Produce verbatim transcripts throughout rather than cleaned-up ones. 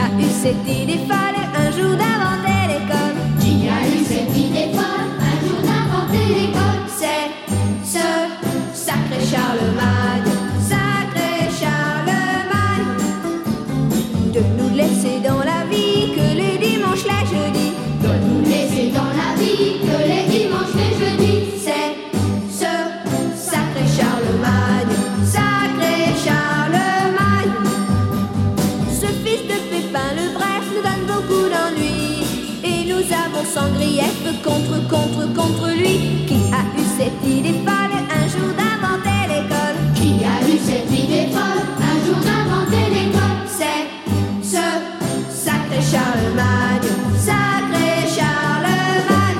a eu cette idée folle un jour d'inventer l'école? Qui a eu cette idée folle un jour d'inventer l'école? C'est ce sacré Charlemagne, sacré Charlemagne, de nous laisser dans la vie que les dimanches, les jeudis, De nous laisser dans la vie que les dimanches, les jeudis. c'est ce sacré Charlemagne, sacré Charlemagne. Ce fils de Pépin le Bref nous donne beaucoup d'ennuis, et nous avons sans grief contre, contre, contre lui. Qui a eu cette idée folle un jour d'inventer l'école? Qui a eu cette idée folle un jour d'inventer l'école? C'est ce sacré Charlemagne, sacré Charlemagne.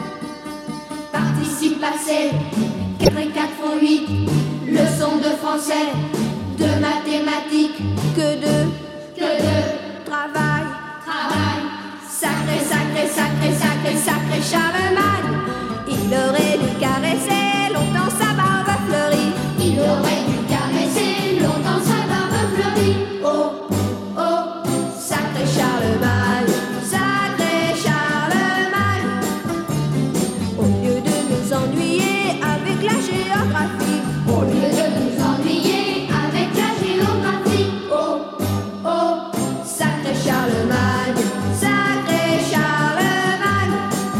Participe passé, quatre et quatre font huit. Leçon de français, de mathématiques, Que de que de travail, travail. sacré, sacré, sacré, sacré, sacré Charlemagne. Il aurait dû caresser longtemps sa barbe fleurie. Il aurait dû caresser longtemps sa barbe fleurie. Oh, oh, sacré Charlemagne, sacré Charlemagne. Au lieu de nous ennuyer avec la géographie, Au lieu de nous ennuyer avec la géographie. oh, oh, sacré Charlemagne, sacré Charlemagne.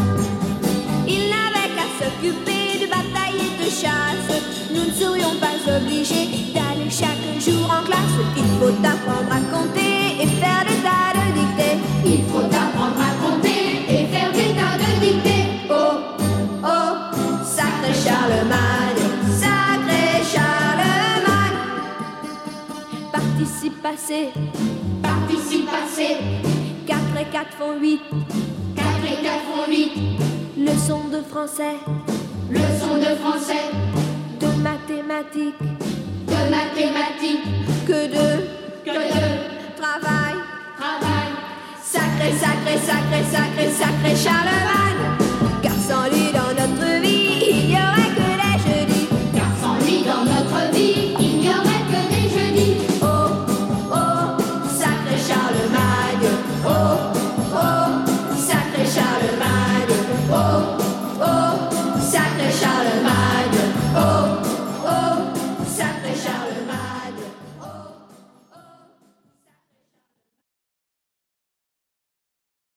Il n'avait qu'à s'occuper de bataille et de chasse. Nous ne serions pas obligés d'aller chaque jour en classe. Il faut apprendre à compter et faire des tas de dictées. Il faut apprendre à compter et faire des tas de dictées. Oh, oh, sacré Charlemagne, sacré Charlemagne. Participe passé, Participe passé, quatre et quatre font huit. quatre et quatre font huit. Leçon de français, Leçon de français, de mathématiques, de mathématiques, que de que de travail. travail. Sacré, sacré, sacré, sacré, sacré Charlemagne. Car sans lui dans notre vie, il n'y aurait que les jeudis. Car sans lui dans notre vie, il n'y aurait que des jeudis. Oh, oh, sacré Charlemagne. Oh, oh, sacré Charlemagne. Oh,